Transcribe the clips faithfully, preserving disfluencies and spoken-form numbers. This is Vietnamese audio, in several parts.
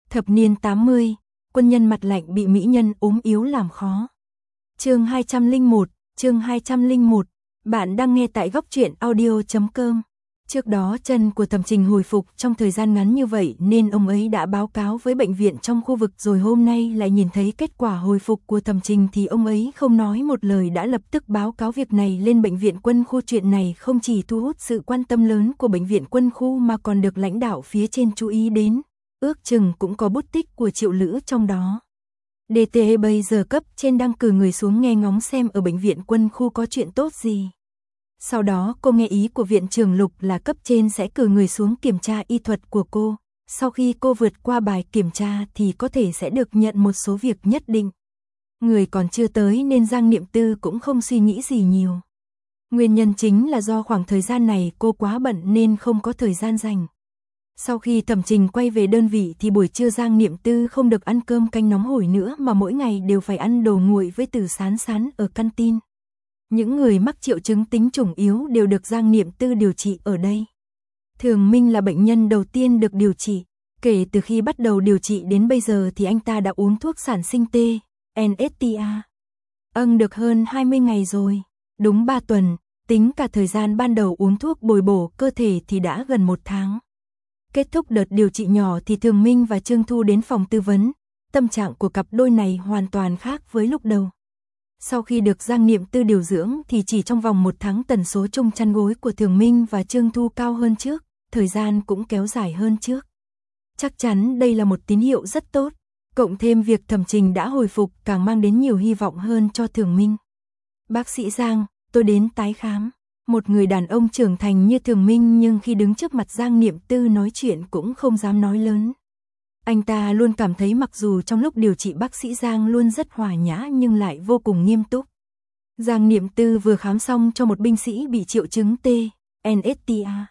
Thập niên tám mươi, quân nhân mặt lạnh bị mỹ nhân ốm yếu làm khó. Chương hai trăm lẻ một, chương hai trăm lẻ một. Bạn đang nghe tại góc truyện audio chấm com. Trước đó chân của Thẩm Trình hồi phục trong thời gian ngắn như vậy nên ông ấy đã báo cáo với bệnh viện trong khu vực, rồi hôm nay lại nhìn thấy kết quả hồi phục của Thẩm Trình thì ông ấy không nói một lời đã lập tức báo cáo việc này lên bệnh viện quân khu. Chuyện này không chỉ thu hút sự quan tâm lớn của bệnh viện quân khu mà còn được lãnh đạo phía trên chú ý đến, ước chừng cũng có bút tích của Triệu Lữ trong đó. đê tê bây giờ cấp trên đang cử người xuống nghe ngóng xem ở bệnh viện quân khu có chuyện tốt gì. Sau đó cô nghe ý của viện trưởng Lục là cấp trên sẽ cử người xuống kiểm tra y thuật của cô. Sau khi cô vượt qua bài kiểm tra thì có thể sẽ được nhận một số việc nhất định. Người còn chưa tới nên Giang Niệm Tư cũng không suy nghĩ gì nhiều. Nguyên nhân chính là do khoảng thời gian này cô quá bận nên không có thời gian rảnh. Sau khi Thẩm Trình quay về đơn vị thì buổi trưa Giang Niệm Tư không được ăn cơm canh nóng hổi nữa mà mỗi ngày đều phải ăn đồ nguội với Từ Sán Sán ở canteen. Những người mắc triệu chứng tính chủng yếu đều được Giang Niệm Tư điều trị ở đây. Thường Minh là bệnh nhân đầu tiên được điều trị. Kể từ khi bắt đầu điều trị đến bây giờ thì anh ta đã uống thuốc sản sinh T, en ét tê a. Âng được hơn hai mươi ngày rồi. Đúng ba tuần, tính cả thời gian ban đầu uống thuốc bồi bổ cơ thể thì đã gần một tháng. Kết thúc đợt điều trị nhỏ thì Thường Minh và Trương Thu đến phòng tư vấn. Tâm trạng của cặp đôi này hoàn toàn khác với lúc đầu. Sau khi được Giang Niệm Tư điều dưỡng thì chỉ trong vòng một tháng tần số chung chăn gối của Thường Minh và Trương Thu cao hơn trước, thời gian cũng kéo dài hơn trước. Chắc chắn đây là một tín hiệu rất tốt, cộng thêm việc Thẩm Trình đã hồi phục càng mang đến nhiều hy vọng hơn cho Thường Minh. Bác sĩ Giang, tôi đến tái khám. Một người đàn ông trưởng thành như Thường Minh nhưng khi đứng trước mặt Giang Niệm Tư nói chuyện cũng không dám nói lớn. Anh ta luôn cảm thấy mặc dù trong lúc điều trị bác sĩ Giang luôn rất hòa nhã nhưng lại vô cùng nghiêm túc. Giang Niệm Tư vừa khám xong cho một binh sĩ bị triệu chứng T, en ét tê a.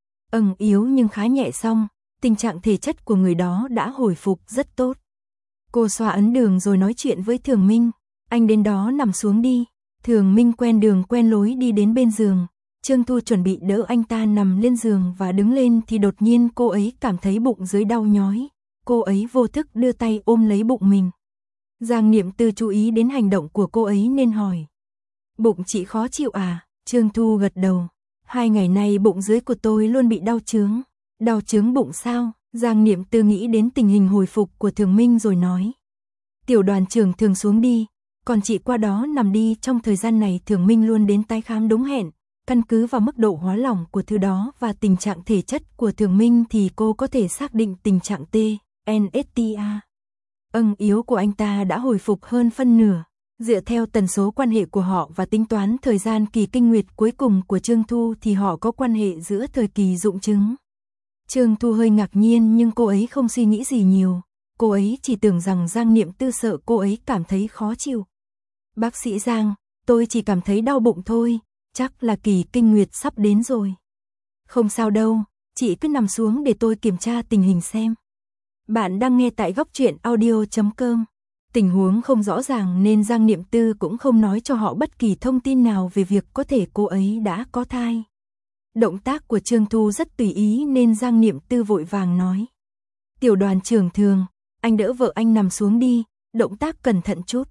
Ẩn yếu nhưng khá nhẹ xong, tình trạng thể chất của người đó đã hồi phục rất tốt. Cô xoa ấn đường rồi nói chuyện với Thường Minh, anh đến đó nằm xuống đi. Thường Minh quen đường quen lối đi đến bên giường. Trương Thu chuẩn bị đỡ anh ta nằm lên giường và đứng lên thì đột nhiên cô ấy cảm thấy bụng dưới đau nhói. Cô ấy vô thức đưa tay ôm lấy bụng mình. Giang Niệm Tư chú ý đến hành động của cô ấy nên hỏi. Bụng chị khó chịu à? Trương Thu gật đầu. Hai ngày nay bụng dưới của tôi luôn bị đau chướng. Đau chướng bụng sao? Giang Niệm Tư nghĩ đến tình hình hồi phục của Thường Minh rồi nói. Tiểu đoàn trưởng thường xuống đi. Còn chị qua đó nằm đi. Trong thời gian này Thường Minh luôn đến tái khám đúng hẹn. Căn cứ vào mức độ hóa lỏng của thứ đó và tình trạng thể chất của Thường Minh thì cô có thể xác định tình trạng T, en ét tê a. Âng yếu của anh ta đã hồi phục hơn phân nửa. Dựa theo tần số quan hệ của họ và tính toán thời gian kỳ kinh nguyệt cuối cùng của Trương Thu thì họ có quan hệ giữa thời kỳ dụng trứng. Trương Thu hơi ngạc nhiên nhưng cô ấy không suy nghĩ gì nhiều. Cô ấy chỉ tưởng rằng Giang Niệm Tư sợ cô ấy cảm thấy khó chịu. Bác sĩ Giang, tôi chỉ cảm thấy đau bụng thôi. Chắc là kỳ kinh nguyệt sắp đến rồi. Không sao đâu, chị cứ nằm xuống để tôi kiểm tra tình hình xem. Bạn đang nghe tại góc truyện audio chấm com. Tình huống không rõ ràng nên Giang Niệm Tư cũng không nói cho họ bất kỳ thông tin nào về việc có thể cô ấy đã có thai. Động tác của Trương Thu rất tùy ý nên Giang Niệm Tư vội vàng nói. Tiểu đoàn trưởng Thường, anh đỡ vợ anh nằm xuống đi, động tác cẩn thận chút.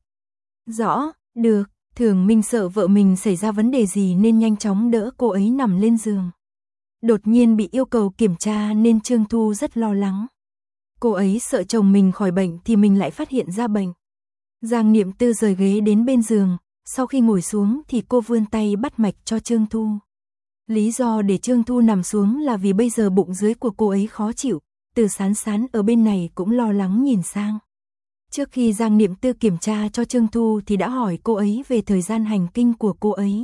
Rõ, được. Thường Minh sợ vợ mình xảy ra vấn đề gì nên nhanh chóng đỡ cô ấy nằm lên giường. Đột nhiên bị yêu cầu kiểm tra nên Trương Thu rất lo lắng. Cô ấy sợ chồng mình khỏi bệnh thì mình lại phát hiện ra bệnh. Giang Niệm Tư rời ghế đến bên giường, sau khi ngồi xuống thì cô vươn tay bắt mạch cho Trương Thu. Lý do để Trương Thu nằm xuống là vì bây giờ bụng dưới của cô ấy khó chịu, Từ Sán Sán ở bên này cũng lo lắng nhìn sang. Trước khi Giang Niệm Tư kiểm tra cho Trương Thu thì đã hỏi cô ấy về thời gian hành kinh của cô ấy.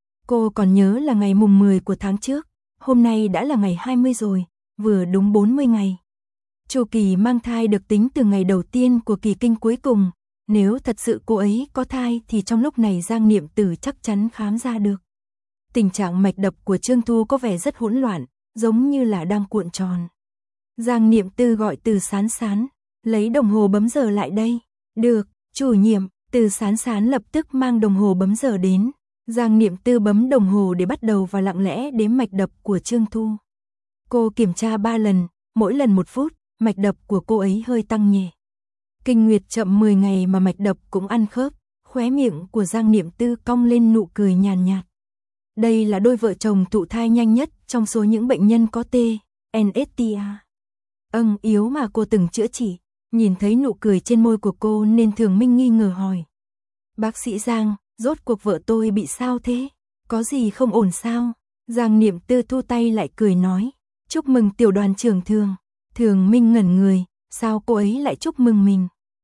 Cô còn nhớ là ngày mùng mười của tháng trước, hôm nay đã là ngày hai mươi rồi, vừa đúng bốn mươi ngày. Chu kỳ mang thai được tính từ ngày đầu tiên của kỳ kinh cuối cùng, nếu thật sự cô ấy có thai thì trong lúc này Giang Niệm Tư chắc chắn khám ra được. Tình trạng mạch đập của Trương Thu có vẻ rất hỗn loạn, giống như là đang cuộn tròn. Giang Niệm Tư gọi Từ Sán Sán. Lấy đồng hồ bấm giờ lại đây. Được, chủ nhiệm. Từ Sán Sán lập tức mang đồng hồ bấm giờ đến. Giang Niệm Tư bấm đồng hồ để bắt đầu và lặng lẽ đếm mạch đập của Trương Thu. Cô kiểm tra ba lần, mỗi lần một phút, mạch đập của cô ấy hơi tăng nhẹ. Kinh nguyệt chậm mười ngày mà mạch đập cũng ăn khớp, khóe miệng của Giang Niệm Tư cong lên nụ cười nhàn nhạt. Đây là đôi vợ chồng thụ thai nhanh nhất trong số những bệnh nhân có T N S T A. Âng yếu mà cô từng chữa trị. Nhìn thấy nụ cười trên môi của cô nên Thường Minh nghi ngờ hỏi. Bác sĩ Giang, rốt cuộc vợ tôi bị sao thế? Có gì không ổn sao? Giang Niệm Tư thu tay lại cười nói. Chúc mừng tiểu đoàn trưởng Thường. Thường Minh ngẩn người, sao cô ấy lại chúc mừng mình?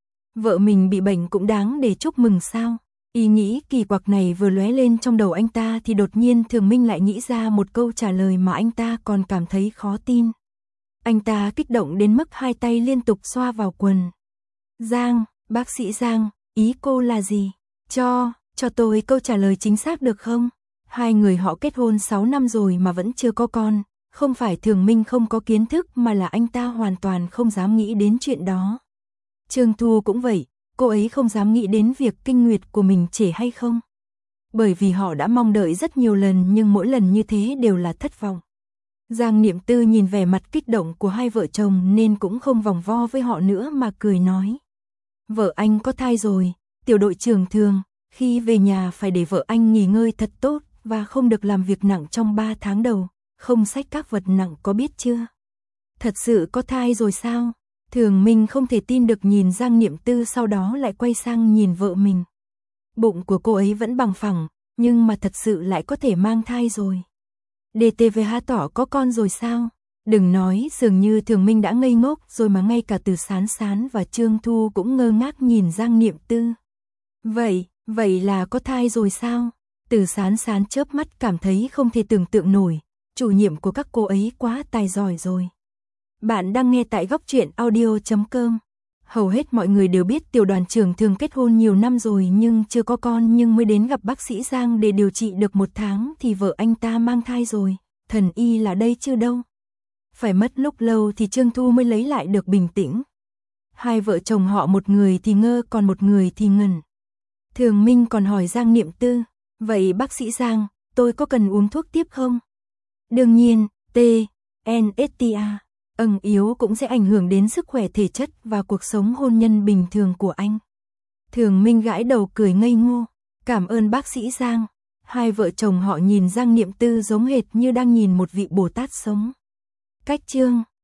Vợ mình bị bệnh cũng đáng để chúc mừng sao? Ý nghĩ kỳ quặc này vừa lóe lên trong đầu anh ta thì đột nhiên Thường Minh lại nghĩ ra một câu trả lời mà anh ta còn cảm thấy khó tin. Anh ta kích động đến mức hai tay liên tục xoa vào quần. Giang, bác sĩ Giang, ý cô là gì? Cho, cho tôi câu trả lời chính xác được không? Hai người họ kết hôn sáu năm rồi mà vẫn chưa có con. Không phải Thường Minh không có kiến thức mà là anh ta hoàn toàn không dám nghĩ đến chuyện đó. Trương Thu cũng vậy, cô ấy không dám nghĩ đến việc kinh nguyệt của mình trễ hay không. Bởi vì họ đã mong đợi rất nhiều lần nhưng mỗi lần như thế đều là thất vọng. Giang Niệm Tư nhìn vẻ mặt kích động của hai vợ chồng nên cũng không vòng vo với họ nữa mà cười nói. Vợ anh có thai rồi, tiểu đội trưởng Thường, khi về nhà phải để vợ anh nghỉ ngơi thật tốt và không được làm việc nặng trong ba tháng đầu, không xách các vật nặng có biết chưa? Thật sự có thai rồi sao? Thường Minh không thể tin được nhìn Giang Niệm Tư sau đó lại quay sang nhìn vợ mình. Bụng của cô ấy vẫn bằng phẳng, nhưng mà thật sự lại có thể mang thai rồi. đê tê vê hát tỏ có con rồi sao? Đừng nói, dường như Thường Minh đã ngây ngốc rồi mà ngay cả Từ Sán Sán và Trương Thu cũng ngơ ngác nhìn Giang Niệm Tư. Vậy, vậy là có thai rồi sao? Từ Sán Sán chớp mắt cảm thấy không thể tưởng tượng nổi, chủ nhiệm của các cô ấy quá tài giỏi rồi. Bạn đang nghe tại góc truyện audio chấm com. Hầu hết mọi người đều biết tiểu đoàn trưởng Thường kết hôn nhiều năm rồi nhưng chưa có con, nhưng mới đến gặp bác sĩ Giang để điều trị được một tháng thì vợ anh ta mang thai rồi. Thần y là đây chứ đâu. Phải mất lúc lâu thì Trương Thu mới lấy lại được bình tĩnh. Hai vợ chồng họ một người thì ngơ còn một người thì ngẩn. Thường Minh còn hỏi Giang Niệm Tư, vậy bác sĩ Giang, tôi có cần uống thuốc tiếp không? Đương nhiên, T N S T A âng yếu cũng sẽ ảnh hưởng đến sức khỏe thể chất và cuộc sống hôn nhân bình thường của anh. Thường Minh gãi đầu cười ngây ngô, cảm ơn bác sĩ Giang. Hai vợ chồng họ nhìn Giang Niệm Tư giống hệt như đang nhìn một vị Bồ Tát sống. Cách chương